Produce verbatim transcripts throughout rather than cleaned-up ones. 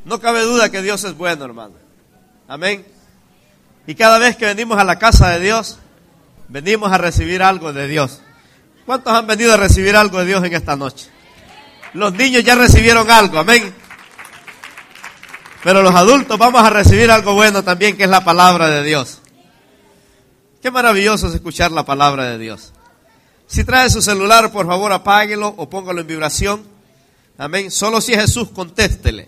No cabe duda que Dios es bueno, hermano. Amén. Y cada vez que venimos a la casa de Dios, venimos a recibir algo de Dios. ¿Cuántos han venido a recibir algo de Dios en esta noche? Los niños ya recibieron algo, amén. Pero los adultos vamos a recibir algo bueno también, que es la palabra de Dios. Qué maravilloso es escuchar la palabra de Dios. Si trae su celular, por favor apáguelo o póngalo en vibración. Amén. Solo si es Jesús, contéstele.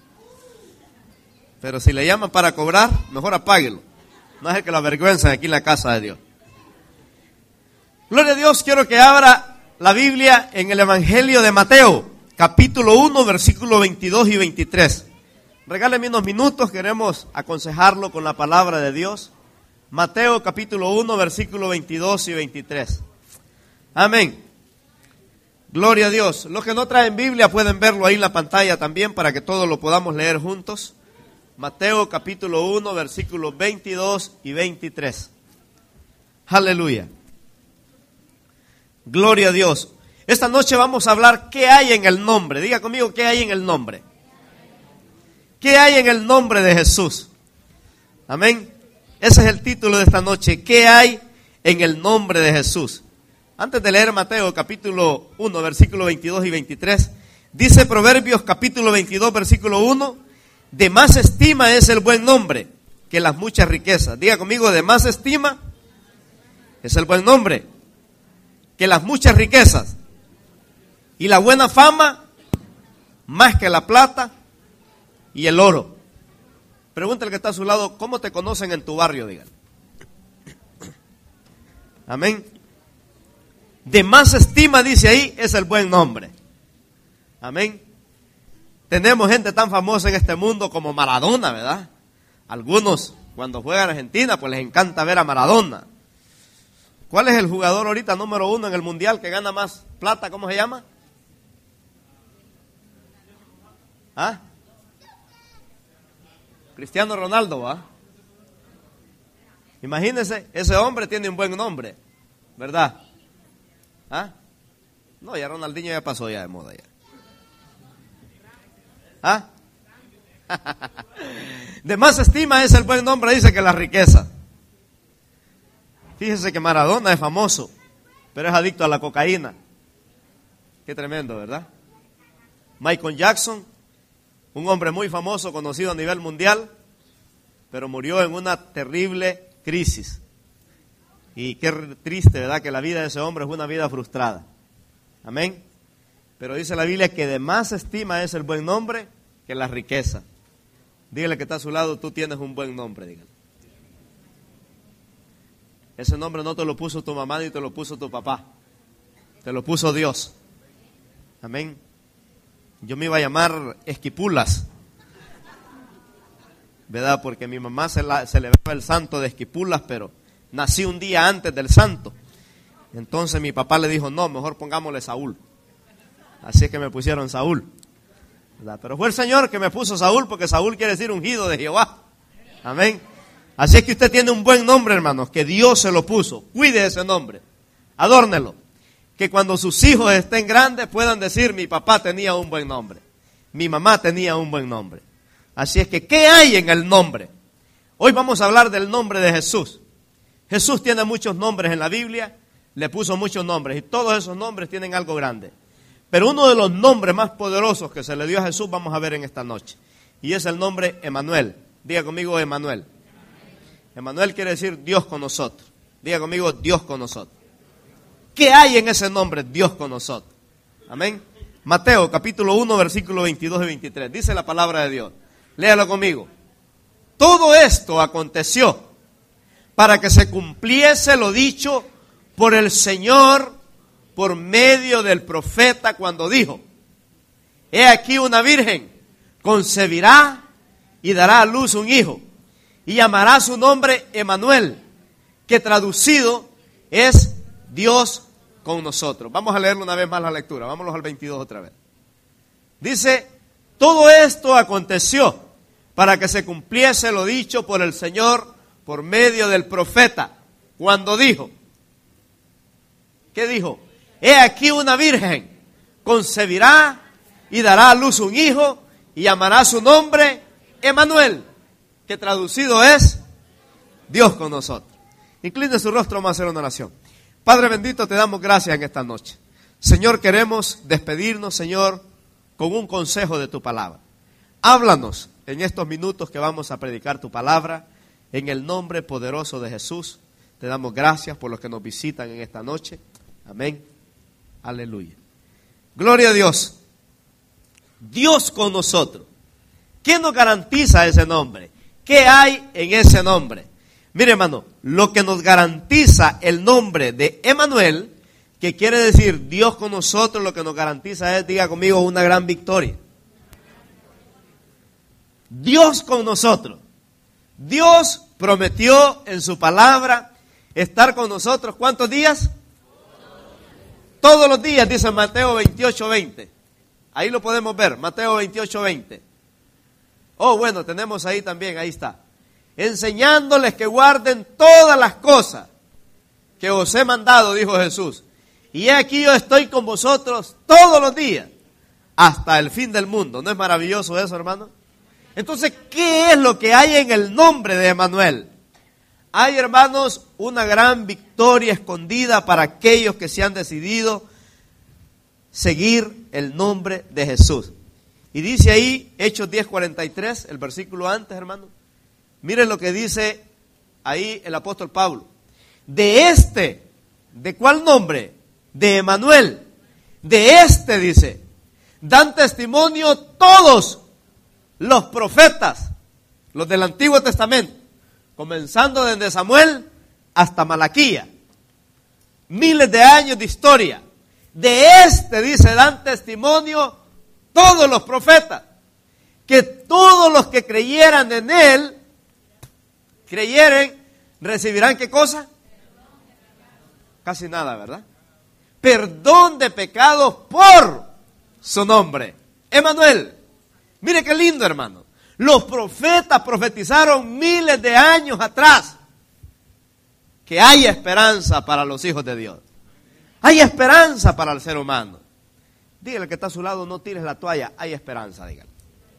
Pero si le llaman para cobrar, mejor apáguelo. No es el que lo avergüenzan aquí en la casa de Dios. Gloria a Dios, quiero que abra la Biblia en el Evangelio de Mateo, capítulo uno, versículos veintidós y veintitrés. Regáleme unos minutos, queremos aconsejarlo con la palabra de Dios. Mateo, capítulo uno, versículos veintidós y veintitrés. Amén. Gloria a Dios. Los que no traen Biblia pueden verlo ahí en la pantalla también para que todos lo podamos leer juntos. Mateo capítulo uno, versículos veintidós y veintitrés. Aleluya. Gloria a Dios. Esta noche vamos a hablar qué hay en el nombre. Diga conmigo, ¿qué hay en el nombre? ¿Qué hay en el nombre de Jesús? Amén. Ese es el título de esta noche. ¿Qué hay en el nombre de Jesús? Antes de leer Mateo capítulo uno, versículos veintidós y veintitrés, dice Proverbios capítulo veintidós, versículo uno, de más estima es el buen nombre que las muchas riquezas. Diga conmigo, de más estima es el buen nombre que las muchas riquezas. Y la buena fama más que la plata y el oro. Pregúntale que está a su lado, ¿cómo te conocen en tu barrio? Digan. Amén. De más estima, dice ahí, es el buen nombre. Amén. Tenemos gente tan famosa en este mundo como Maradona, ¿verdad? Algunos, cuando juegan a Argentina, pues les encanta ver a Maradona. ¿Cuál es el jugador ahorita número uno en el mundial que gana más plata? ¿Cómo se llama? ¿Ah? Cristiano Ronaldo, ¿va? Imagínense, ese hombre tiene un buen nombre, ¿verdad? ¿Ah? No, ya Ronaldinho ya pasó ya de moda ya. ¿Ah? De más estima es el buen nombre, dice, que la riqueza. Fíjese que Maradona es famoso, pero es adicto a la cocaína. Qué tremendo, ¿verdad? Michael Jackson, un hombre muy famoso, conocido a nivel mundial, pero murió en una terrible crisis. Y qué triste, ¿verdad?, que la vida de ese hombre es una vida frustrada. Amén. Pero dice la Biblia que de más estima es el buen nombre que la riqueza. Dígale que está a su lado, tú tienes un buen nombre, dígale. Ese nombre no te lo puso tu mamá ni te lo puso tu papá. Te lo puso Dios. Amén. Yo me iba a llamar Esquipulas, ¿verdad? Porque mi mamá se, la, se le ve el santo de Esquipulas, pero nací un día antes del santo. Entonces mi papá le dijo, no, mejor pongámosle Saúl. Así es que me pusieron Saúl, ¿verdad? Pero fue el Señor que me puso Saúl, porque Saúl quiere decir ungido de Jehová. Amén. Así es que usted tiene un buen nombre, hermanos, que Dios se lo puso. Cuide ese nombre, adórnelo. Que cuando sus hijos estén grandes puedan decir, mi papá tenía un buen nombre, mi mamá tenía un buen nombre. Así es que, ¿qué hay en el nombre? Hoy vamos a hablar del nombre de Jesús. Jesús tiene muchos nombres en la Biblia, le puso muchos nombres y todos esos nombres tienen algo grande. Pero uno de los nombres más poderosos que se le dio a Jesús vamos a ver en esta noche. Y es el nombre Emmanuel. Diga conmigo Emmanuel. Emmanuel quiere decir Dios con nosotros. Diga conmigo Dios con nosotros. ¿Qué hay en ese nombre? Dios con nosotros. Amén. Mateo capítulo uno, versículos veintidós y veintitrés. Dice la palabra de Dios. Léalo conmigo. Todo esto aconteció para que se cumpliese lo dicho por el Señor por medio del profeta cuando dijo: he aquí una virgen concebirá y dará a luz un hijo y llamará su nombre Emmanuel, que traducido es Dios con nosotros. Vamos a leerlo una vez más la lectura. Vámonos al veintidós otra vez. Dice: todo esto aconteció para que se cumpliese lo dicho por el Señor por medio del profeta cuando dijo. ¿Qué dijo? He aquí una virgen concebirá y dará a luz un hijo y llamará su nombre Emmanuel, que traducido es Dios con nosotros. Incline su rostro, vamos a hacer una oración. Padre bendito, te damos gracias en esta noche. Señor, queremos despedirnos, Señor, con un consejo de tu palabra. Háblanos en estos minutos que vamos a predicar tu palabra, en el nombre poderoso de Jesús. Te damos gracias por los que nos visitan en esta noche. Amén. Aleluya. Gloria a Dios. Dios con nosotros. ¿Qué nos garantiza ese nombre? ¿Qué hay en ese nombre? Mire, hermano, lo que nos garantiza el nombre de Emmanuel, que quiere decir Dios con nosotros, lo que nos garantiza es, diga conmigo, una gran victoria. Dios con nosotros. Dios prometió en su palabra estar con nosotros, ¿cuántos días? Todos los días, dice Mateo veintiocho veinte. Ahí lo podemos ver, Mateo veintiocho veinte. Oh, bueno, tenemos ahí también, ahí está. Enseñándoles que guarden todas las cosas que os he mandado, dijo Jesús. Y he aquí yo estoy con vosotros todos los días, hasta el fin del mundo. ¿No es maravilloso eso, hermano? Entonces, ¿qué es lo que hay en el nombre de Emmanuel? Hay, hermanos, una gran victoria escondida para aquellos que se han decidido seguir el nombre de Jesús. Y dice ahí, Hechos diez cuarenta y tres, el versículo antes, hermano. Miren lo que dice ahí el apóstol Pablo. De este, ¿de cuál nombre? De Emmanuel. De este, dice, dan testimonio todos los profetas, los del Antiguo Testamento, comenzando desde Samuel hasta Malaquía. Miles de años de historia. De este, dice, dan testimonio todos los profetas, que todos los que creyeran en él, creyeren, recibirán ¿qué cosa? Casi nada, ¿verdad? Perdón de pecados por su nombre. Emmanuel. Mire qué lindo, hermano. Los profetas profetizaron miles de años atrás que hay esperanza para los hijos de Dios. Hay esperanza para el ser humano. Dígale que está a su lado, no tires la toalla, hay esperanza, dígale.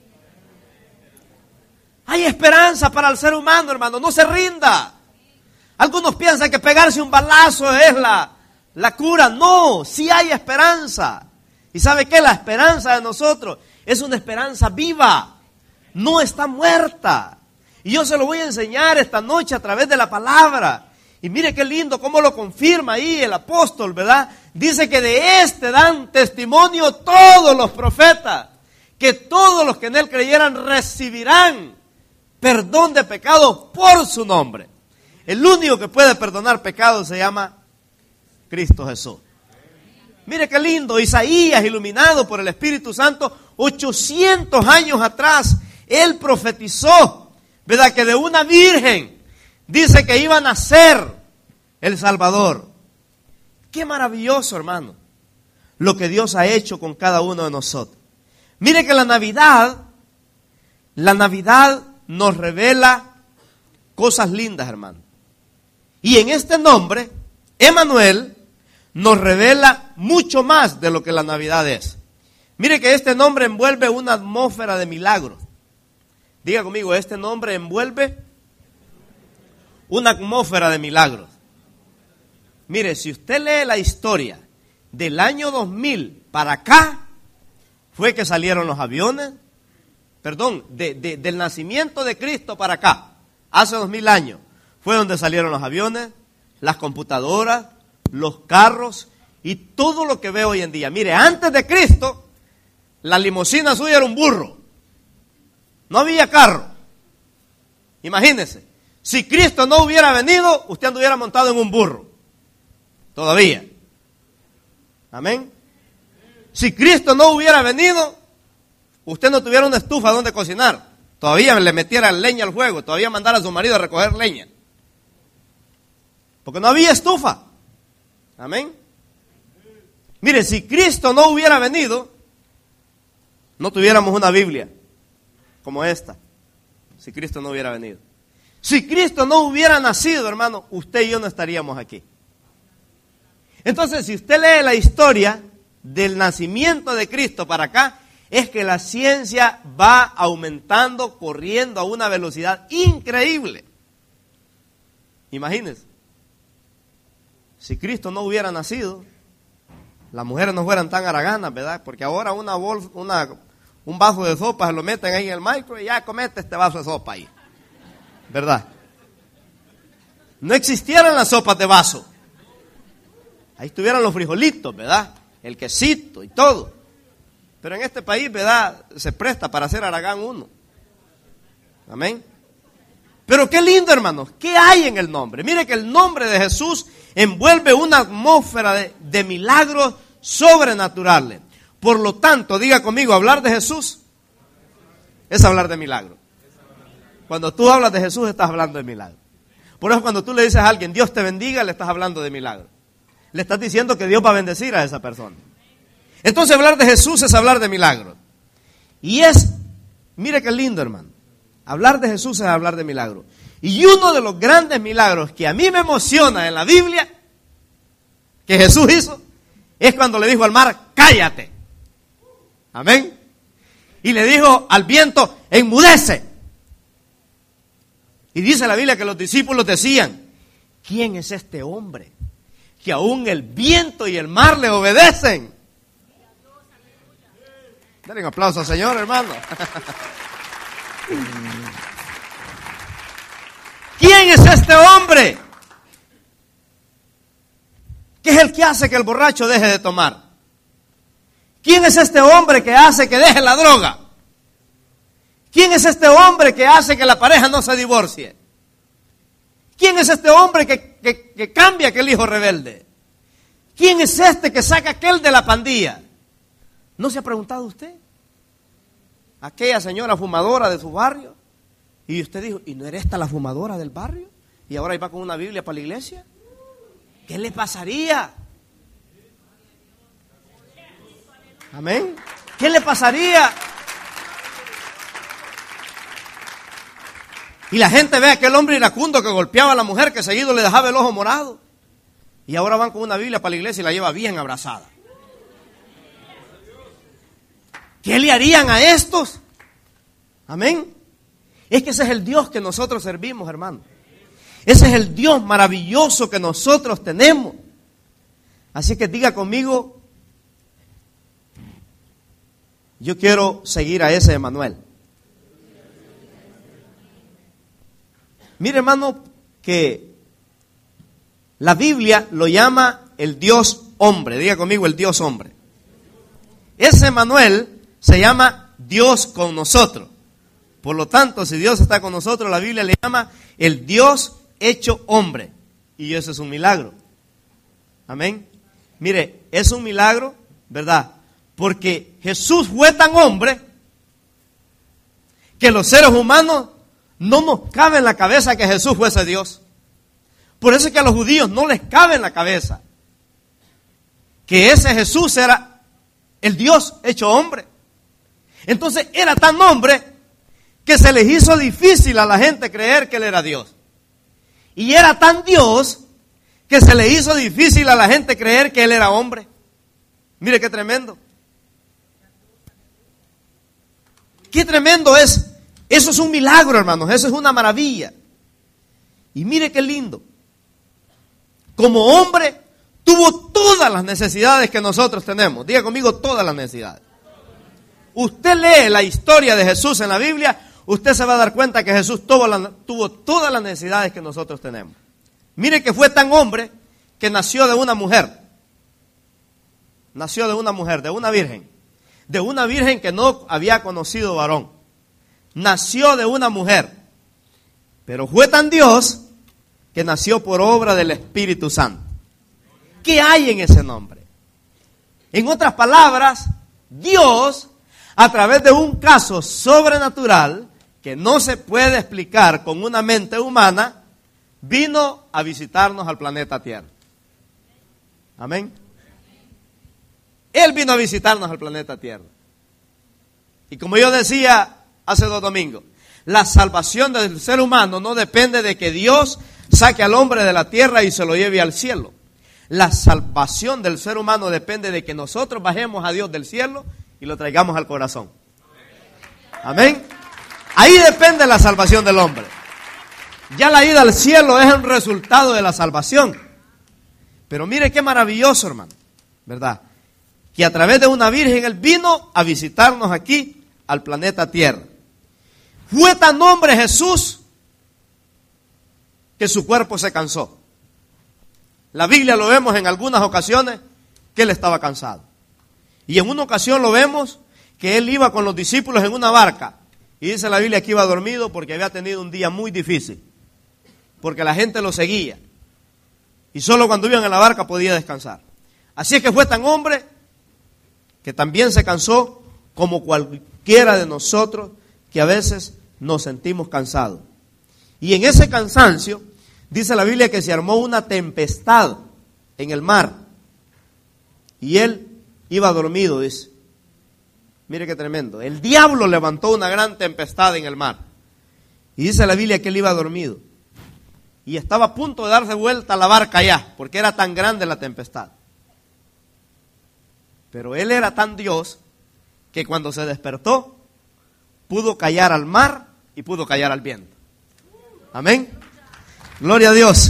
Hay esperanza para el ser humano, hermano, no se rinda. Algunos piensan que pegarse un balazo es la, la cura. No, sí hay esperanza. ¿Y sabe qué? La esperanza de nosotros es una esperanza viva, no está muerta. Y yo se lo voy a enseñar esta noche a través de la palabra. Y mire qué lindo cómo lo confirma ahí el apóstol, ¿verdad? Dice que de este dan testimonio todos los profetas, que todos los que en él creyeran recibirán perdón de pecados por su nombre. El único que puede perdonar pecados se llama Cristo Jesús. Mire qué lindo, Isaías, iluminado por el Espíritu Santo, ochocientos años atrás, él profetizó, ¿verdad? Que de una virgen, dice que iba a nacer el Salvador. Qué maravilloso, hermano, lo que Dios ha hecho con cada uno de nosotros. Mire que la Navidad, la Navidad nos revela cosas lindas, hermano. Y en este nombre, Emmanuel, nos revela mucho más de lo que la Navidad es. Mire que este nombre envuelve una atmósfera de milagros. Diga conmigo, este nombre envuelve una atmósfera de milagros. Mire, si usted lee la historia del año dos mil para acá, fue que salieron los aviones, perdón, de, de, del nacimiento de Cristo para acá, hace dos mil años, fue donde salieron los aviones, las computadoras, los carros y todo lo que ve hoy en día. Mire, antes de Cristo, la limusina suya era un burro. No había carro. Imagínese, si Cristo no hubiera venido, usted anduviera montado en un burro. Todavía. Amén. Si Cristo no hubiera venido, usted no tuviera una estufa donde cocinar. Todavía le metiera leña al fuego, todavía mandara a su marido a recoger leña. Porque no había estufa. Amén. Mire, si Cristo no hubiera venido, no tuviéramos una Biblia como esta. Si Cristo no hubiera venido. Si Cristo no hubiera nacido, hermano, usted y yo no estaríamos aquí. Entonces, si usted lee la historia del nacimiento de Cristo para acá, es que la ciencia va aumentando, corriendo a una velocidad increíble. Imagínense, si Cristo no hubiera nacido, las mujeres no fueran tan haraganas, ¿verdad? Porque ahora una bolsa, una, un vaso de sopa se lo meten ahí en el micro y ya comete este vaso de sopa ahí, ¿verdad? No existieran las sopas de vaso. Ahí estuvieran los frijolitos, ¿verdad? El quesito y todo. Pero en este país, ¿verdad? Se presta para hacer haragán uno. Amén. Pero qué lindo, hermanos. ¿Qué hay en el nombre? Mire que el nombre de Jesús envuelve una atmósfera de, de milagros sobrenaturales. Por lo tanto, diga conmigo, hablar de Jesús es hablar de milagros. Cuando tú hablas de Jesús, estás hablando de milagros. Por eso cuando tú le dices a alguien, Dios te bendiga, le estás hablando de milagros. Le estás diciendo que Dios va a bendecir a esa persona. Entonces hablar de Jesús es hablar de milagros. Y es, mire qué lindo, hermano. Hablar de Jesús es hablar de milagros. Y uno de los grandes milagros que a mí me emociona en la Biblia, que Jesús hizo, es cuando le dijo al mar, cállate. Amén. Y le dijo al viento, enmudece. Y dice la Biblia que los discípulos decían, ¿quién es este hombre que aún el viento y el mar le obedecen? Denle un aplauso al Señor, hermano. ¿Quién es este hombre? ¿Qué es el que hace que el borracho deje de tomar? ¿Quién es este hombre que hace que deje la droga? ¿Quién es este hombre que hace que la pareja no se divorcie? ¿Quién es este hombre que, que, que cambia aquel hijo rebelde? ¿Quién es este que saca aquel de la pandilla? ¿No se ha preguntado usted? Aquella señora fumadora de su barrio. Y usted dijo, ¿y no era esta la fumadora del barrio? Y ahora iba con una Biblia para la iglesia. ¿Qué le pasaría? Amén. ¿Qué le pasaría? Y la gente ve a aquel hombre iracundo que golpeaba a la mujer, que seguido le dejaba el ojo morado. Y ahora van con una Biblia para la iglesia y la lleva bien abrazada. ¿Qué le harían a estos? Amén. Es que ese es el Dios que nosotros servimos, hermano. Ese es el Dios maravilloso que nosotros tenemos. Así que diga conmigo, yo quiero seguir a ese Emanuel. Mire, hermano, que la Biblia lo llama el Dios hombre. Diga conmigo, el Dios hombre. Ese Emanuel se llama Dios con nosotros. Por lo tanto, si Dios está con nosotros, la Biblia le llama el Dios hecho hombre. Y eso es un milagro. Amén. Mire, es un milagro, ¿verdad? Porque Jesús fue tan hombre que los seres humanos no nos cabe en la cabeza que Jesús fuese Dios. Por eso es que a los judíos no les cabe en la cabeza que ese Jesús era el Dios hecho hombre. Entonces era tan hombre que se les hizo difícil a la gente creer que Él era Dios. Y era tan Dios que se le hizo difícil a la gente creer que Él era hombre. Mire qué tremendo. Qué tremendo es. Eso es un milagro, hermanos. Eso es una maravilla. Y mire qué lindo. Como hombre, tuvo todas las necesidades que nosotros tenemos. Diga conmigo, todas las necesidades. Usted lee la historia de Jesús en la Biblia, usted se va a dar cuenta que Jesús tuvo, la, tuvo todas las necesidades que nosotros tenemos. Mire que fue tan hombre que nació de una mujer. Nació de una mujer, de una virgen. De una virgen que no había conocido varón. Nació de una mujer. Pero fue tan Dios que nació por obra del Espíritu Santo. ¿Qué hay en ese nombre? En otras palabras, Dios, a través de un caso sobrenatural que no se puede explicar con una mente humana, vino a visitarnos al planeta Tierra. Amén. Él vino a visitarnos al planeta Tierra. Y como yo decía hace dos domingos, la salvación del ser humano no depende de que Dios saque al hombre de la tierra y se lo lleve al cielo. La salvación del ser humano depende de que nosotros bajemos a Dios del cielo y lo traigamos al corazón. Amén. Ahí depende la salvación del hombre. Ya la ida al cielo es un resultado de la salvación. Pero mire qué maravilloso, hermano, ¿verdad? Que a través de una virgen Él vino a visitarnos aquí al planeta Tierra. Fue tan hombre Jesús que su cuerpo se cansó. La Biblia lo vemos en algunas ocasiones que Él estaba cansado. Y en una ocasión lo vemos que Él iba con los discípulos en una barca. Y dice la Biblia que iba dormido porque había tenido un día muy difícil. Porque la gente lo seguía. Y solo cuando iban en la barca podía descansar. Así es que fue tan hombre que también se cansó como cualquiera de nosotros que a veces nos sentimos cansados. Y en ese cansancio, dice la Biblia que se armó una tempestad en el mar. Y Él iba dormido, dice. Mire qué tremendo. El diablo levantó una gran tempestad en el mar. Y dice la Biblia que Él iba dormido. Y estaba a punto de darse vuelta a la barca ya, porque era tan grande la tempestad. Pero Él era tan Dios que cuando se despertó, pudo callar al mar y pudo callar al viento. Amén. Gloria a Dios.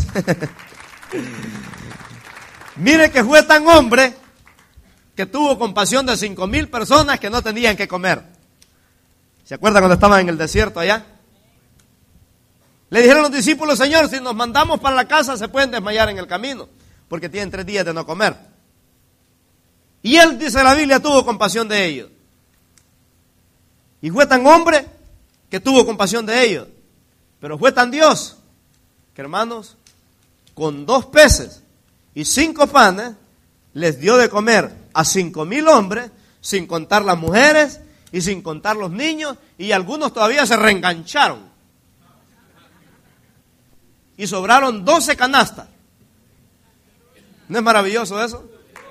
Mire que fue tan hombre que tuvo compasión de cinco mil personas que no tenían que comer. ¿Se acuerdan cuando estaban en el desierto allá? Le dijeron los discípulos: Señor, si nos mandamos para la casa se pueden desmayar en el camino, porque tienen tres días de no comer. Y Él, dice la Biblia, tuvo compasión de ellos. Y fue tan hombre que tuvo compasión de ellos. Pero fue tan Dios que, hermanos, con dos peces y cinco panes, les dio de comer a cinco mil hombres, sin contar las mujeres y sin contar los niños, y algunos todavía se reengancharon. Y sobraron doce canastas. ¿No es maravilloso eso?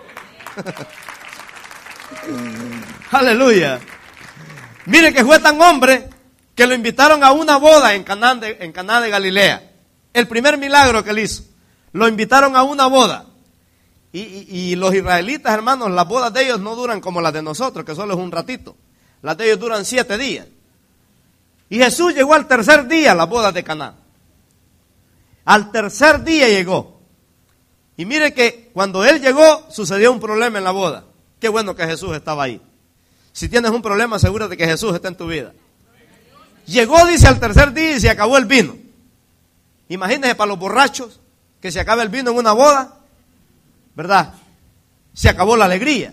Aleluya. Mire que fue tan hombre que lo invitaron a una boda en Caná de, en Caná de Galilea. El primer milagro que él hizo. Lo invitaron a una boda. Y, y, y los israelitas, hermanos, las bodas de ellos no duran como las de nosotros, que solo es un ratito. Las de ellos duran siete días. Y Jesús llegó al tercer día a las bodas de Caná. Al tercer día llegó. Y mire que cuando Él llegó, sucedió un problema en la boda. Qué bueno que Jesús estaba ahí. Si tienes un problema, asegúrate que Jesús está en tu vida. Llegó, dice, al tercer día y se acabó el vino. Imagínense para los borrachos que se acabe el vino en una boda, ¿verdad? Se acabó la alegría.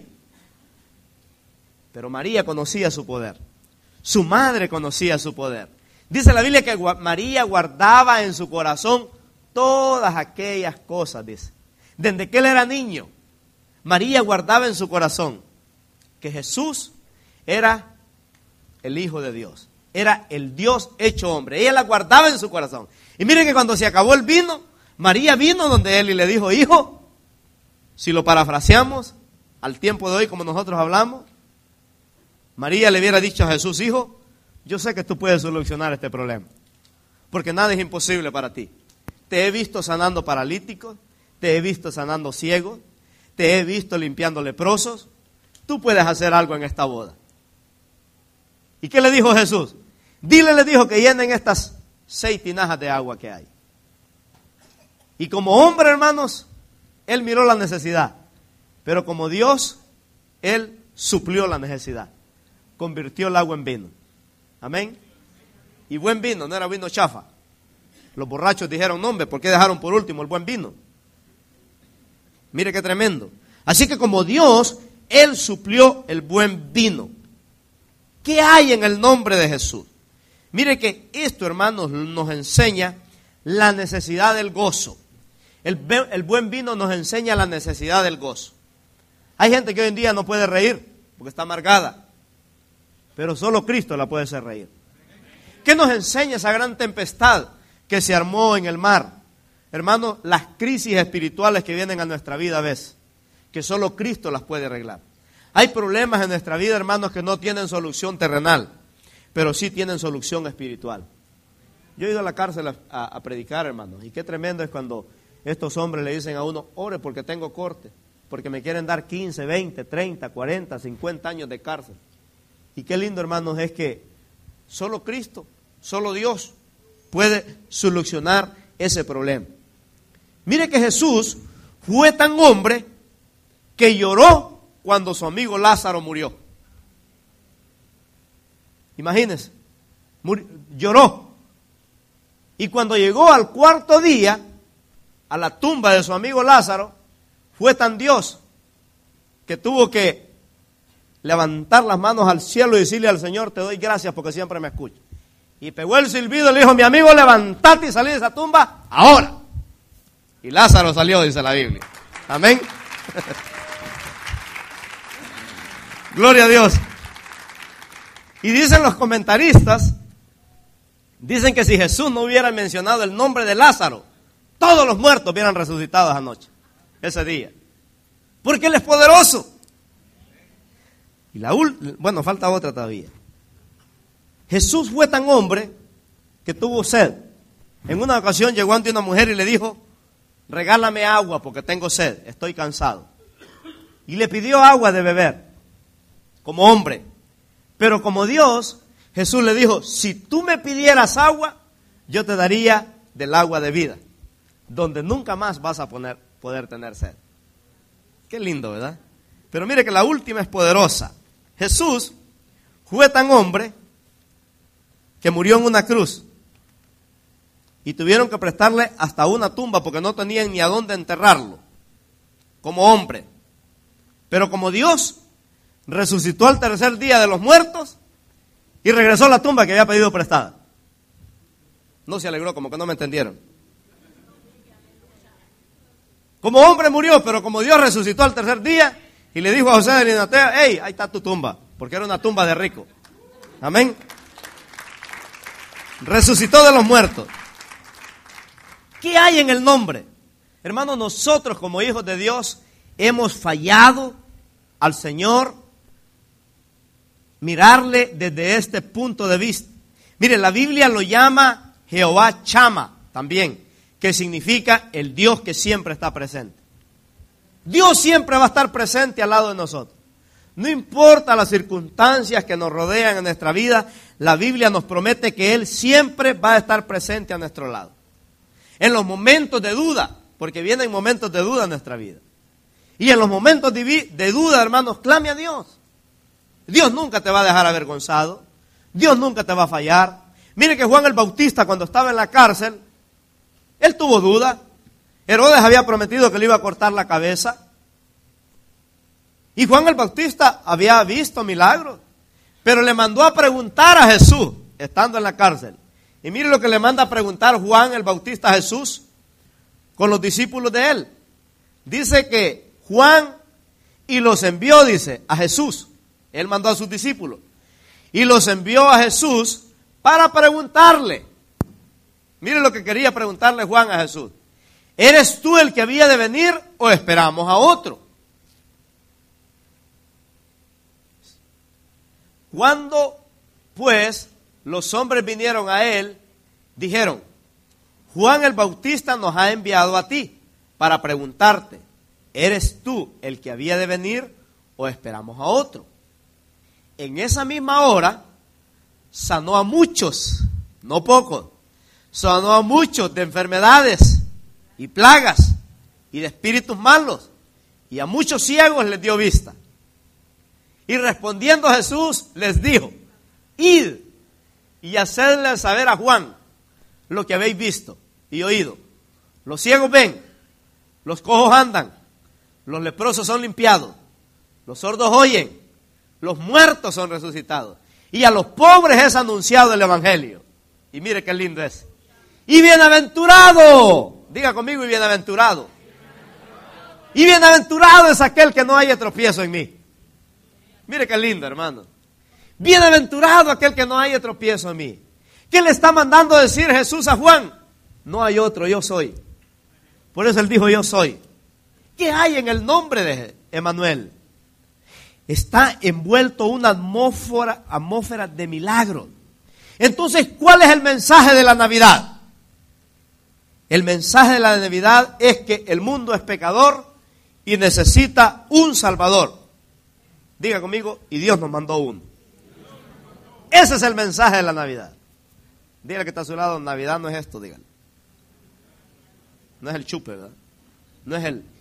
Pero María conocía su poder. Su madre conocía su poder. Dice la Biblia que María guardaba en su corazón todas aquellas cosas, dice. Desde que Él era niño, María guardaba en su corazón que Jesús era el Hijo de Dios. Era el Dios hecho hombre. Ella la guardaba en su corazón. Y miren que cuando se acabó el vino, María vino donde Él y le dijo: hijo, si lo parafraseamos al tiempo de hoy como nosotros hablamos, María le hubiera dicho a Jesús: hijo, yo sé que tú puedes solucionar este problema, porque nada es imposible para ti. Te he visto sanando paralíticos, te he visto sanando ciegos, te he visto limpiando leprosos. Tú puedes hacer algo en esta boda. ¿Y qué le dijo Jesús? Dile, le dijo, que llenen estas seis tinajas de agua que hay. Y como hombre, hermanos, Él miró la necesidad. Pero como Dios, Él suplió la necesidad. Convirtió el agua en vino. Amén. Y buen vino, no era vino chafa. Los borrachos dijeron: no, hombre, ¿por qué dejaron por último el buen vino? Mire qué tremendo. Así que como Dios, Él suplió el buen vino. ¿Qué hay en el nombre de Jesús? Mire que esto, hermanos, nos enseña la necesidad del gozo. El, el buen vino nos enseña la necesidad del gozo. Hay gente que hoy en día no puede reír porque está amargada, pero solo Cristo la puede hacer reír. ¿Qué nos enseña esa gran tempestad que se armó en el mar? Hermanos, las crisis espirituales que vienen a nuestra vida a veces, que solo Cristo las puede arreglar. Hay problemas en nuestra vida, hermanos, que no tienen solución terrenal, pero sí tienen solución espiritual. Yo he ido a la cárcel a, a, a predicar, hermanos, y qué tremendo es cuando estos hombres le dicen a uno: ore porque tengo corte, porque me quieren dar quince, veinte, treinta, cuarenta, cincuenta años de cárcel. Y qué lindo, hermanos, es que solo Cristo, solo Dios puede solucionar ese problema. Mire que Jesús fue tan hombre que lloró cuando su amigo Lázaro murió. Imagínense, murió, lloró. Y cuando llegó al cuarto día, a la tumba de su amigo Lázaro, fue tan Dios que tuvo que levantar las manos al cielo y decirle al Señor, te doy gracias porque siempre me escucha. Y pegó el silbido y le dijo, mi amigo, levántate y salí de esa tumba ahora. Y Lázaro salió, dice la Biblia. Amén. Gloria a Dios. Y dicen los comentaristas, dicen que si Jesús no hubiera mencionado el nombre de Lázaro, todos los muertos hubieran resucitado esa noche, ese día. Porque Él es poderoso. Y la ul- bueno, falta otra todavía. Jesús fue tan hombre que tuvo sed. En una ocasión llegó ante una mujer y le dijo, regálame agua porque tengo sed, estoy cansado. Y le pidió agua de beber, como hombre. Pero como Dios, Jesús le dijo, si tú me pidieras agua, yo te daría del agua de vida, donde nunca más vas a poner, poder tener sed. Qué lindo, ¿verdad? Pero mire que la última es poderosa. Jesús fue tan hombre que murió en una cruz. Y tuvieron que prestarle hasta una tumba porque no tenían ni a dónde enterrarlo, como hombre. Pero como Dios resucitó al tercer día de los muertos y regresó a la tumba que había pedido prestada. No se alegró, como que no me entendieron. Como hombre murió, pero como Dios resucitó al tercer día y le dijo a José de Arimatea, hey, ahí está tu tumba, porque era una tumba de rico. Amén. Resucitó de los muertos. ¿Qué hay en el nombre? Hermanos, nosotros como hijos de Dios hemos fallado al Señor mirarle desde este punto de vista. Mire, la Biblia lo llama Jehová Chama también, que significa el Dios que siempre está presente. Dios siempre va a estar presente al lado de nosotros. No importa las circunstancias que nos rodean en nuestra vida, la Biblia nos promete que Él siempre va a estar presente a nuestro lado. En los momentos de duda, porque vienen momentos de duda en nuestra vida. Y en los momentos de, de duda, hermanos, clame a Dios. Dios nunca te va a dejar avergonzado. Dios nunca te va a fallar. Mire que Juan el Bautista, cuando estaba en la cárcel, él tuvo duda. Herodes había prometido que le iba a cortar la cabeza. Y Juan el Bautista había visto milagros. Pero le mandó a preguntar a Jesús, estando en la cárcel. Y mire lo que le manda a preguntar Juan el Bautista a Jesús con los discípulos de él. Dice que Juan y los envió, dice, a Jesús. Él mandó a sus discípulos. Y los envió a Jesús para preguntarle. Mire lo que quería preguntarle Juan a Jesús. ¿Eres tú el que había de venir o esperamos a otro? Cuando, pues, los hombres vinieron a él, dijeron, Juan el Bautista nos ha enviado a ti para preguntarte, ¿eres tú el que había de venir o esperamos a otro? En esa misma hora, sanó a muchos, no pocos, sanó a muchos de enfermedades y plagas y de espíritus malos, y a muchos ciegos les dio vista. Y respondiendo Jesús les dijo, id y hacedle saber a Juan lo que habéis visto y oído. Los ciegos ven, los cojos andan, los leprosos son limpiados, los sordos oyen, los muertos son resucitados, y a los pobres es anunciado el evangelio. Y mire qué lindo es. Y bienaventurado, diga conmigo, y bienaventurado. Y bienaventurado es aquel que no haya tropiezo en mí. Mire qué lindo, hermano. Bienaventurado aquel que no haya tropiezo en mí. ¿Qué le está mandando decir Jesús a Juan? No hay otro, yo soy. Por eso él dijo, yo soy. ¿Qué hay en el nombre de Emmanuel? Está envuelto una atmósfera, atmósfera de milagros. Entonces, ¿cuál es el mensaje de la Navidad? El mensaje de la Navidad es que el mundo es pecador y necesita un Salvador. Diga conmigo, y Dios nos mandó uno. Ese es el mensaje de la Navidad. Dígale que está a su lado, Navidad no es esto, dígale. No es el chupe, ¿verdad? No es el...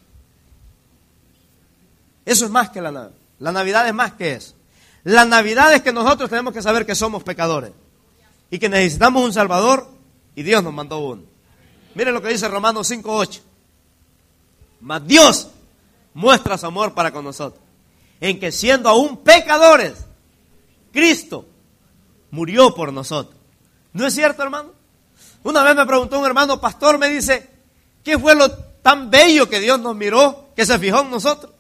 Eso es más que la Navidad. La Navidad es más que eso. La Navidad es que nosotros tenemos que saber que somos pecadores y que necesitamos un Salvador y Dios nos mandó uno. Miren lo que dice Romanos cinco ocho. Mas Dios muestra su amor para con nosotros, en que siendo aún pecadores, Cristo murió por nosotros. ¿No es cierto, hermano? Una vez me preguntó un hermano pastor, me dice, ¿qué fue lo tan bello que Dios nos miró, que se fijó en nosotros?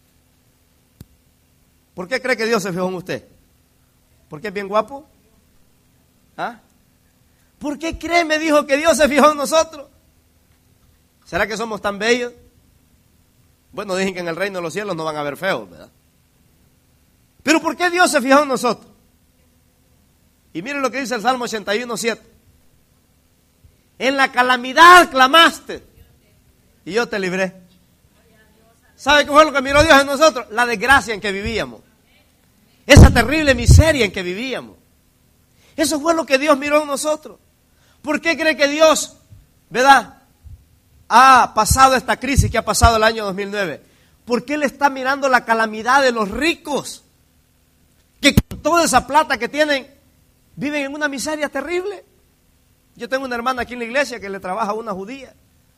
¿Por qué cree que Dios se fijó en usted? ¿Porque es bien guapo? ¿Ah? ¿Por qué cree, me dijo, que Dios se fijó en nosotros? ¿Será que somos tan bellos? Bueno, dicen que en el reino de los cielos no van a haber feos, ¿verdad? Pero ¿por qué Dios se fijó en nosotros? Y miren lo que dice el Salmo ochenta y uno siete. En la calamidad clamaste y yo te libré. ¿Sabe qué fue lo que miró Dios en nosotros? La desgracia en que vivíamos. Esa terrible miseria en que vivíamos. Eso fue lo que Dios miró en nosotros. ¿Por qué cree que Dios, verdad, ha pasado esta crisis que ha pasado el año dos mil nueve? ¿Por qué Él está mirando la calamidad de los ricos? Que con toda esa plata que tienen, viven en una miseria terrible. Yo tengo una hermana aquí en la iglesia que le trabaja a una judía.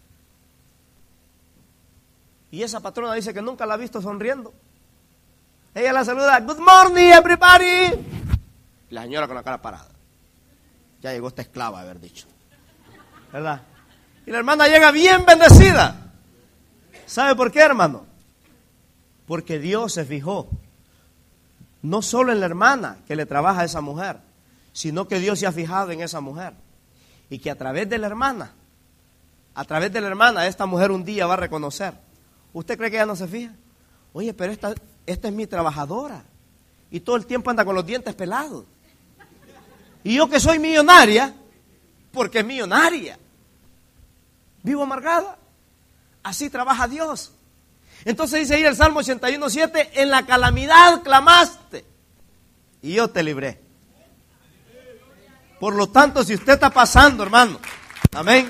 Y esa patrona dice que nunca la ha visto sonriendo. Ella la saluda, good morning everybody. Y la señora con la cara parada. Ya llegó esta esclava, haber dicho. ¿Verdad? Y la hermana llega bien bendecida. ¿Sabe por qué, hermano? Porque Dios se fijó no solo en la hermana que le trabaja a esa mujer, sino que Dios se ha fijado en esa mujer. Y que a través de la hermana, a través de la hermana, esta mujer un día va a reconocer. ¿Usted cree que ella no se fija? Oye, pero esta, esta es mi trabajadora. Y todo el tiempo anda con los dientes pelados. Y yo que soy millonaria, porque es millonaria, vivo amargada. Así trabaja Dios. Entonces dice ahí el Salmo ochenta y uno siete, en la calamidad clamaste y yo te libré. Por lo tanto, si usted está pasando, hermano, amén.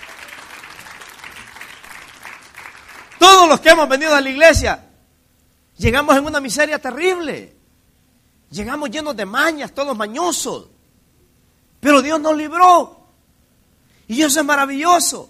Todos los que hemos venido a la iglesia, llegamos en una miseria terrible. Llegamos llenos de mañas, todos mañosos. Pero Dios nos libró. Y eso es maravilloso.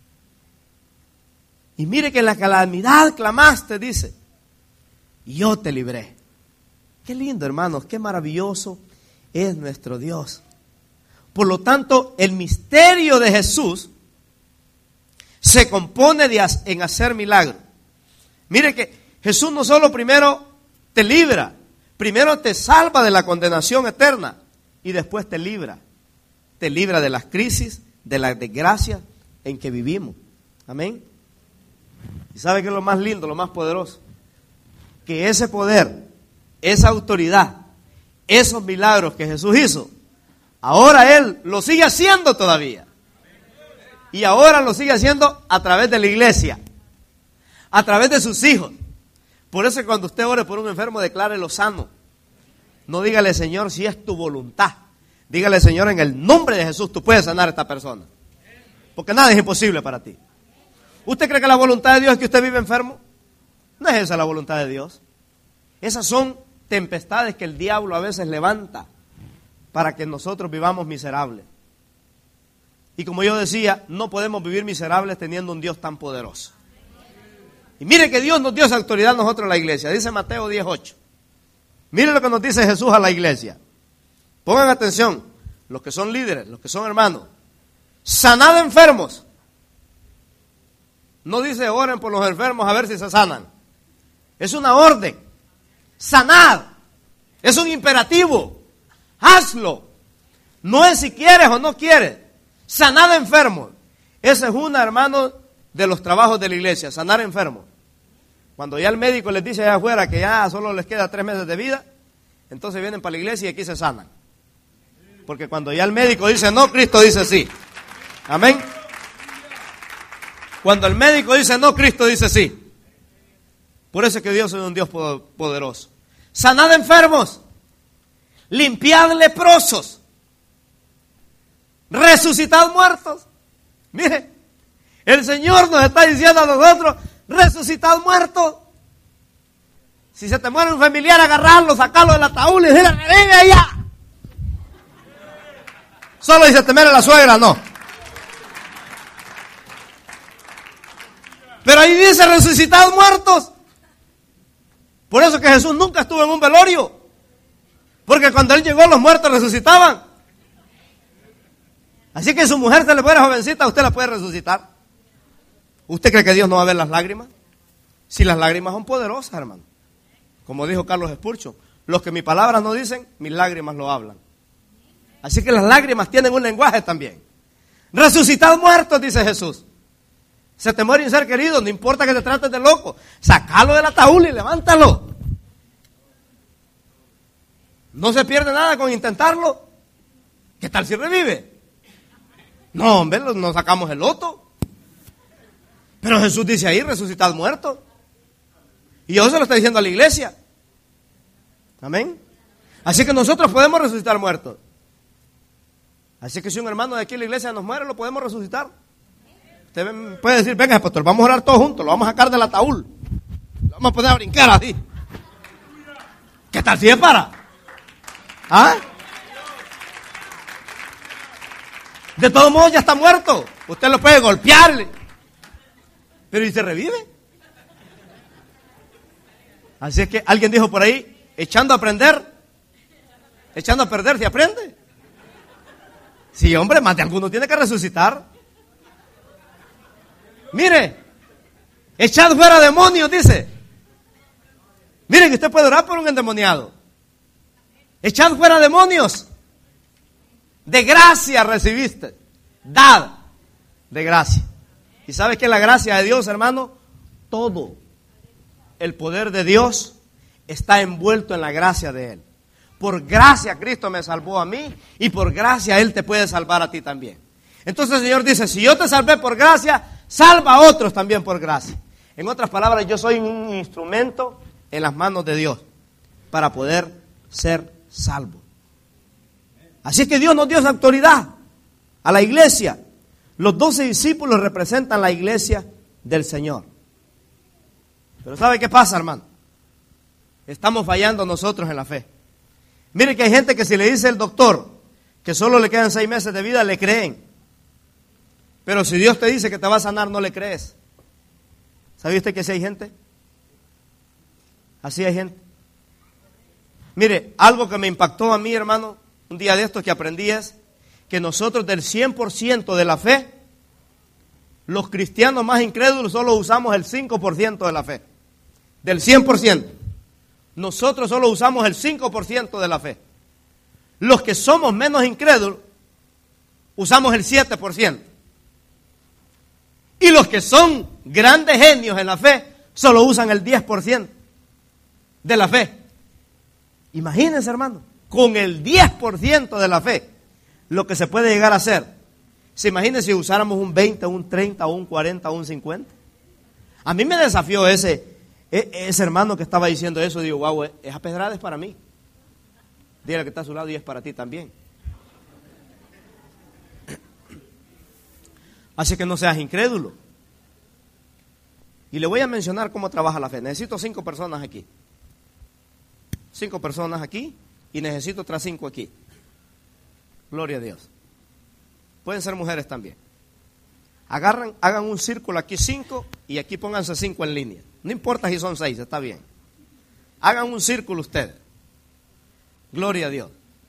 Y mire que en la calamidad clamaste, dice, y yo te libré. Qué lindo, hermanos, qué maravilloso es nuestro Dios. Por lo tanto, el misterio de Jesús se compone de, en hacer milagros. Mire que Jesús no solo primero te libra, primero te salva de la condenación eterna y después te libra. Te libra de las crisis, de las desgracias en que vivimos. Amén. ¿Y sabe qué es lo más lindo, lo más poderoso? Que ese poder, esa autoridad, esos milagros que Jesús hizo, ahora Él lo sigue haciendo todavía. Y ahora lo sigue haciendo a través de la iglesia, a través de sus hijos. Por eso cuando usted ore por un enfermo, declárelo sano. No dígale, Señor, si es tu voluntad. Dígale, Señor, en el nombre de Jesús, tú puedes sanar a esta persona. Porque nada es imposible para ti. ¿Usted cree que la voluntad de Dios es que usted vive enfermo? No es esa la voluntad de Dios. Esas son tempestades que el diablo a veces levanta para que nosotros vivamos miserables. Y como yo decía, no podemos vivir miserables teniendo un Dios tan poderoso. Y mire que Dios nos dio esa autoridad a nosotros en la iglesia. Dice Mateo diez ocho. Mire lo que nos dice Jesús a la iglesia. Pongan atención, los que son líderes, los que son hermanos. Sanad enfermos. No dice oren por los enfermos a ver si se sanan. Es una orden. Sanad. Es un imperativo. Hazlo. No es si quieres o no quieres. Sanad enfermos. Ese es uno, hermano, de los trabajos de la iglesia, sanar enfermos. Cuando ya el médico les dice allá afuera que ya solo les queda tres meses de vida, entonces vienen para la iglesia y aquí se sanan. Porque cuando ya el médico dice no, Cristo dice sí. Amén. Cuando el médico dice no, Cristo dice sí. Por eso es que Dios es un Dios poderoso. Sanad enfermos, limpiad leprosos, resucitad muertos. Mire, el Señor nos está diciendo a nosotros, resucitad muertos. Si se te muere un familiar, agarrarlo, sacarlo del ataúd y decirle, ven allá. Solo dice temer a la suegra, no. Pero ahí dice resucitad muertos. Por eso que Jesús nunca estuvo en un velorio. Porque cuando Él llegó, los muertos resucitaban. Así que su mujer se le muere jovencita, usted la puede resucitar. ¿Usted cree que Dios no va a ver las lágrimas? Si las lágrimas son poderosas, hermano. Como dijo Carlos Spurgeon, los que mis palabras no dicen, mis lágrimas lo hablan. Así que las lágrimas tienen un lenguaje también. Resucitad muertos, dice Jesús. Se te muere un ser querido, no importa que te trates de loco, sacalo del ataúd y levántalo. No se pierde nada con intentarlo. ¿Qué tal si revive? No, hombre, no sacamos el loto. Pero Jesús dice ahí, resucitad muertos. Y yo se lo estoy diciendo a la iglesia. Amén. Así que nosotros podemos resucitar muertos. Así que si un hermano de aquí en la iglesia nos muere, lo podemos resucitar. Usted puede decir, venga, pastor, vamos a orar todos juntos, lo vamos a sacar del ataúd. Lo vamos a poner a brincar así. ¿Qué tal si es para? ¿Ah? De todos modos ya está muerto. Usted lo puede golpearle. Pero ¿y se revive? Así es que alguien dijo por ahí, echando a aprender, echando a perder, ¿se aprende? Sí, hombre, más de alguno tiene que resucitar. Mire, echad fuera demonios, dice. Miren que usted puede orar por un endemoniado. Echad fuera demonios. De gracia recibiste. Dad de gracia. ¿Y sabe qué es la gracia de Dios, hermano? Todo el poder de Dios está envuelto en la gracia de Él. Por gracia Cristo me salvó a mí y por gracia Él te puede salvar a ti también. Entonces el Señor dice, si yo te salvé por gracia, salva a otros también por gracia. En otras palabras, yo soy un instrumento en las manos de Dios para poder ser salvo. Así que Dios nos dio esa autoridad a la iglesia. Los doce discípulos representan la iglesia del Señor. Pero ¿sabe qué pasa, hermano? Estamos fallando nosotros en la fe. Mire que hay gente que si le dice el doctor que solo le quedan seis meses de vida, le creen. Pero si Dios te dice que te va a sanar, no le crees. ¿Sabe usted que si hay gente? Así hay gente. Mire, algo que me impactó a mí, hermano, un día de estos que aprendí es que nosotros del cien por ciento de la fe, los cristianos más incrédulos solo usamos el cinco por ciento de la fe. Del cien por ciento. Nosotros solo usamos el cinco por ciento de la fe. Los que somos menos incrédulos, usamos el siete por ciento. Y los que son grandes genios en la fe, solo usan el diez por ciento de la fe. Imagínense, hermano, con el diez por ciento de la fe, lo que se puede llegar a hacer. ¿Se imagina si usáramos un veinte, un treinta, un cuarenta, un cincuenta? A mí me desafió ese, ese hermano que estaba diciendo eso. Digo, wow, esa pedrada es para mí. Dígale que está a su lado y es para ti también. Así que no seas incrédulo. Y le voy a mencionar cómo trabaja la fe. Necesito cinco personas aquí. Cinco personas aquí y necesito otras cinco aquí. Gloria a Dios. Pueden ser mujeres también. Agarran, hagan un círculo aquí cinco y aquí pónganse cinco en línea. No importa si son seis, está bien. Hagan un círculo ustedes. Gloria a Dios.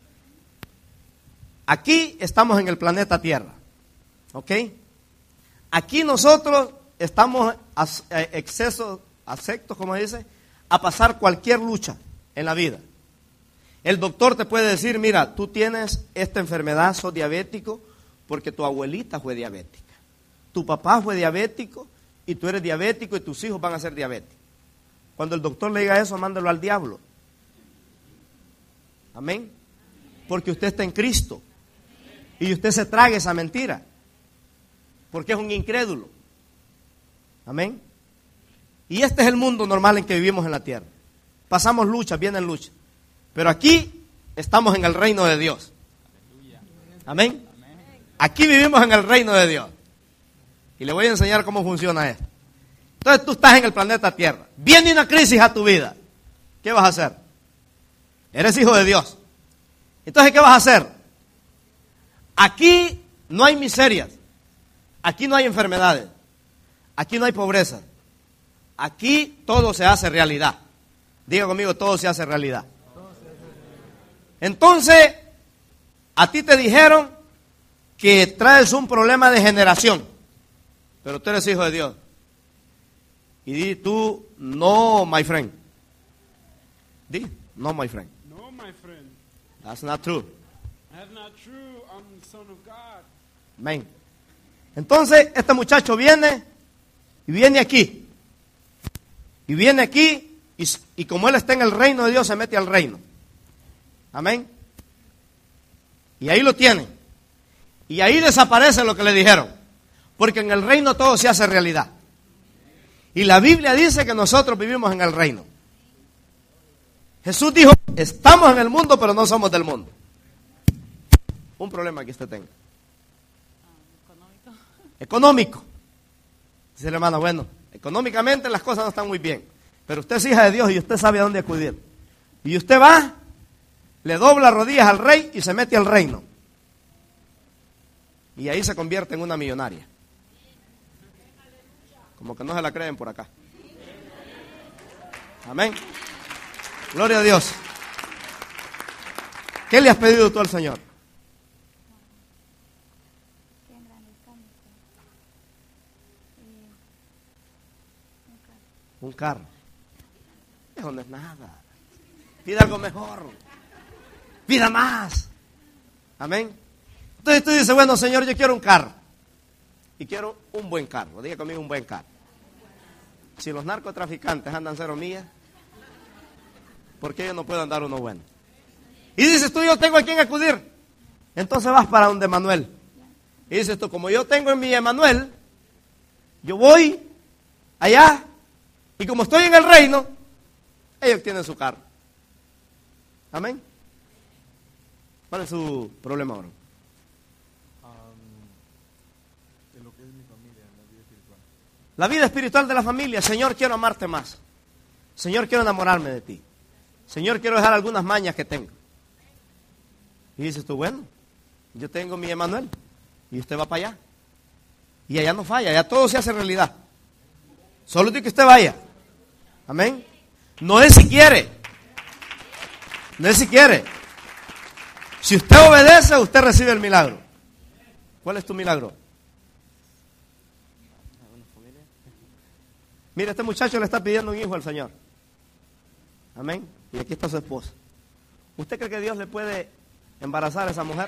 Aquí estamos en el planeta Tierra. ¿Ok? Aquí nosotros estamos a exceso, aceptos, como dice, a pasar cualquier lucha en la vida. El doctor te puede decir, mira, tú tienes esta enfermedad, sos diabético, porque tu abuelita fue diabética. Tu papá fue diabético y tú eres diabético y tus hijos van a ser diabéticos. Cuando el doctor le diga eso, mándalo al diablo. Amén. Porque usted está en Cristo. Y usted se traga esa mentira. Porque es un incrédulo. Amén. Y este es el mundo normal en que vivimos en la tierra. Pasamos luchas, vienen luchas. Pero aquí estamos en el reino de Dios. Amén. Aquí vivimos en el reino de Dios. Y le voy a enseñar cómo funciona esto. Entonces tú estás en el planeta Tierra. Viene una crisis a tu vida. ¿Qué vas a hacer? Eres hijo de Dios. Entonces, ¿qué vas a hacer? Aquí no hay miserias. Aquí no hay enfermedades. Aquí no hay pobreza. Aquí todo se hace realidad. Diga conmigo, todo se hace realidad. Entonces, a ti te dijeron que traes un problema de generación, pero tú eres hijo de Dios. Y di tú, no, my friend. Di, no, my friend. No, my friend. That's not true. That's not true. I'm the son of God. Amén. Entonces, este muchacho viene y viene aquí. Y viene aquí y, y como él está en el reino de Dios, se mete al reino. Amén. Y ahí lo tienen. Y ahí desaparece lo que le dijeron. Porque en el reino todo se hace realidad. Y la Biblia dice que nosotros vivimos en el reino. Jesús dijo, estamos en el mundo, pero no somos del mundo. Un problema que usted tenga. Económico. Económico. Dice el hermano, bueno, económicamente las cosas no están muy bien. Pero usted es hija de Dios y usted sabe a dónde acudir. Y usted va, le dobla rodillas al rey y se mete al reino. Y ahí se convierte en una millonaria. Como que no se la creen por acá. Amén. Gloria a Dios. ¿Qué le has pedido tú al Señor? Un carro. Eso no es nada. Pida algo mejor. Pida más. Amén. Entonces tú dices, bueno, Señor, yo quiero un carro. Y quiero un buen carro. Diga conmigo, un buen carro. Si los narcotraficantes andan cero millas, ¿por qué yo no puedo andar uno bueno? Y dices tú, yo tengo a quién acudir. Entonces vas para donde Emanuel. Y dices tú, como yo tengo en mi Emanuel, yo voy allá. Y como estoy en el reino, ellos tienen su carro. Amén. ¿Cuál es su problema ahora? Um, de lo que es mi familia, la vida espiritual. La vida espiritual de la familia. Señor, quiero amarte más. Señor, quiero enamorarme de ti. Señor, quiero dejar algunas mañas que tengo. Y dices tú, bueno, yo tengo mi Emanuel. Y usted va para allá. Y allá no falla, allá todo se hace realidad. Solo digo que usted vaya. Amén. No es si quiere. No es si quiere. Si usted obedece, usted recibe el milagro. ¿Cuál es tu milagro? Mira, este muchacho le está pidiendo un hijo al Señor. Amén. Y aquí está su esposa. ¿Usted cree que Dios le puede embarazar a esa mujer?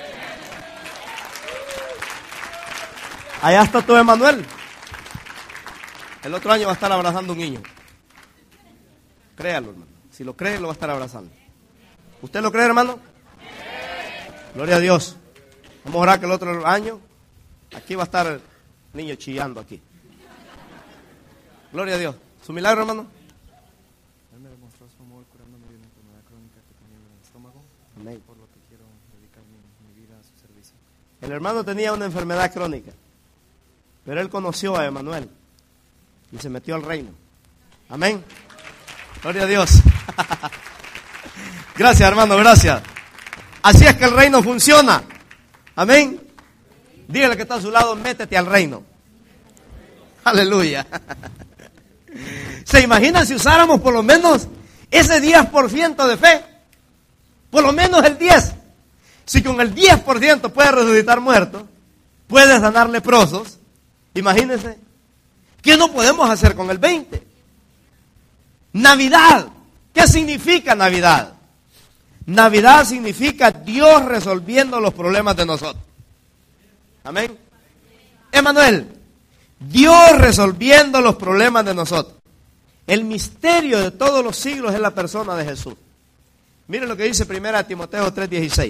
Allá está tu Emanuel. El otro año va a estar abrazando un niño. Créalo, hermano. Si lo cree, lo va a estar abrazando. ¿Usted lo cree, hermano? Gloria a Dios. Vamos a orar que el otro año aquí va a estar el niño chillando aquí. Gloria a Dios. ¿Su milagro, hermano? Él me demostró su amor curándome de una enfermedad crónica que tenía en el estómago. Amén. Por lo que quiero dedicar mi, mi vida a su servicio. El hermano tenía una enfermedad crónica, pero él conoció a Emanuel y se metió al reino. Amén. Gloria a Dios. Gracias, hermano, gracias. Así es que el reino funciona. Amén. Dígale que está a su lado, métete al reino. Aleluya. ¿Se imaginan si usáramos por lo menos ese diez por ciento de fe? Por lo menos el diez. Si con el diez por ciento puedes resucitar muertos, puedes sanar leprosos, imagínense. ¿Qué no podemos hacer con el veinte? Navidad. ¿Qué significa Navidad? Navidad significa Dios resolviendo los problemas de nosotros. Amén. Emanuel, Dios resolviendo los problemas de nosotros. El misterio de todos los siglos es la persona de Jesús. Miren lo que dice primera Timoteo tres dieciséis.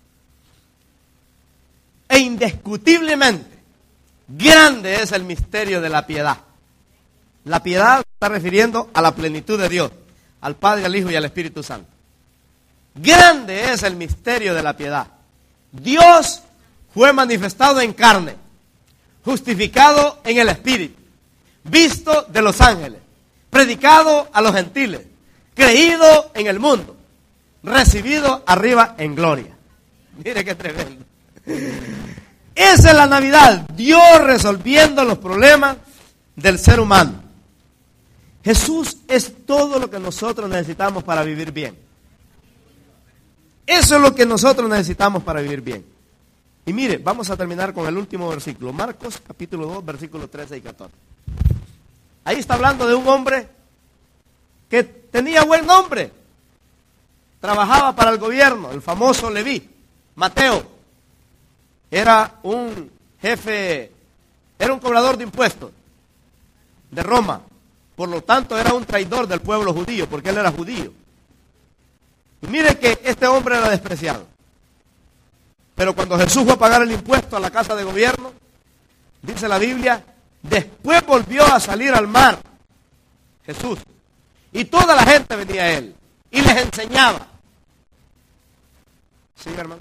E indiscutiblemente grande es el misterio de la piedad. La piedad se está refiriendo a la plenitud de Dios, al Padre, al Hijo y al Espíritu Santo. Grande es el misterio de la piedad. Dios fue manifestado en carne, justificado en el Espíritu, visto de los ángeles, predicado a los gentiles, creído en el mundo, recibido arriba en gloria. Mire qué tremendo. Esa es la Navidad, Dios resolviendo los problemas del ser humano. Jesús es todo lo que nosotros necesitamos para vivir bien. Eso es lo que nosotros necesitamos para vivir bien. Y mire, vamos a terminar con el último versículo, Marcos capítulo dos, versículos trece y catorce. Ahí está hablando de un hombre que tenía buen nombre, trabajaba para el gobierno, el famoso Leví, Mateo. Era un jefe, era un cobrador de impuestos de Roma. Por lo tanto, era un traidor del pueblo judío, porque él era judío. Y mire que este hombre era despreciado. Pero cuando Jesús fue a pagar el impuesto a la casa de gobierno, dice la Biblia, después volvió a salir al mar, Jesús. Y toda la gente venía a él y les enseñaba. ¿Sí, hermano?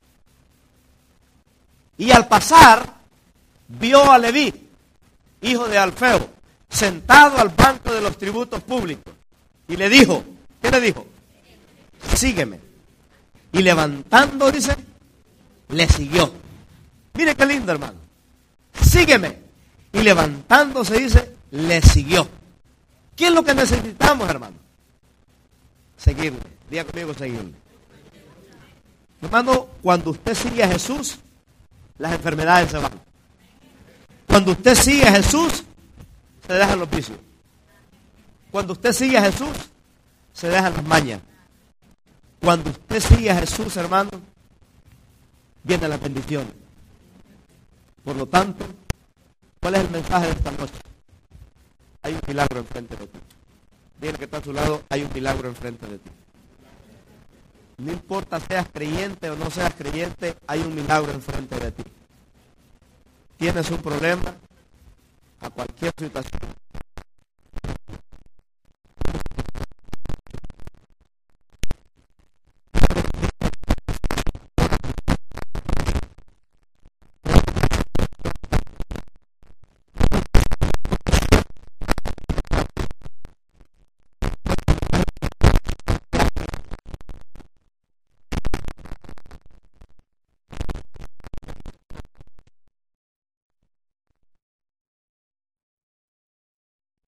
Y al pasar, vio a Leví, hijo de Alfeo, sentado al banco de los tributos públicos. Y le dijo, ¿qué le dijo? Sígueme. Y levantando, dice, le siguió. Mire qué lindo, hermano. Sígueme. Y levantándose, dice, le siguió. ¿Qué es lo que necesitamos, hermano? Seguirle. Diga conmigo, seguirle. Hermano, cuando usted sigue a Jesús, las enfermedades se van. Cuando usted sigue a Jesús, se dejan los vicios. Cuando usted sigue a Jesús, se dejan las mañas. Cuando usted sigue a Jesús, hermano, vienen las bendiciones. Por lo tanto, ¿cuál es el mensaje de esta noche? Hay un milagro enfrente de ti. Dile que está a su lado, hay un milagro enfrente de ti. No importa seas creyente o no seas creyente, hay un milagro enfrente de ti. Tienes un problema, a cualquier situación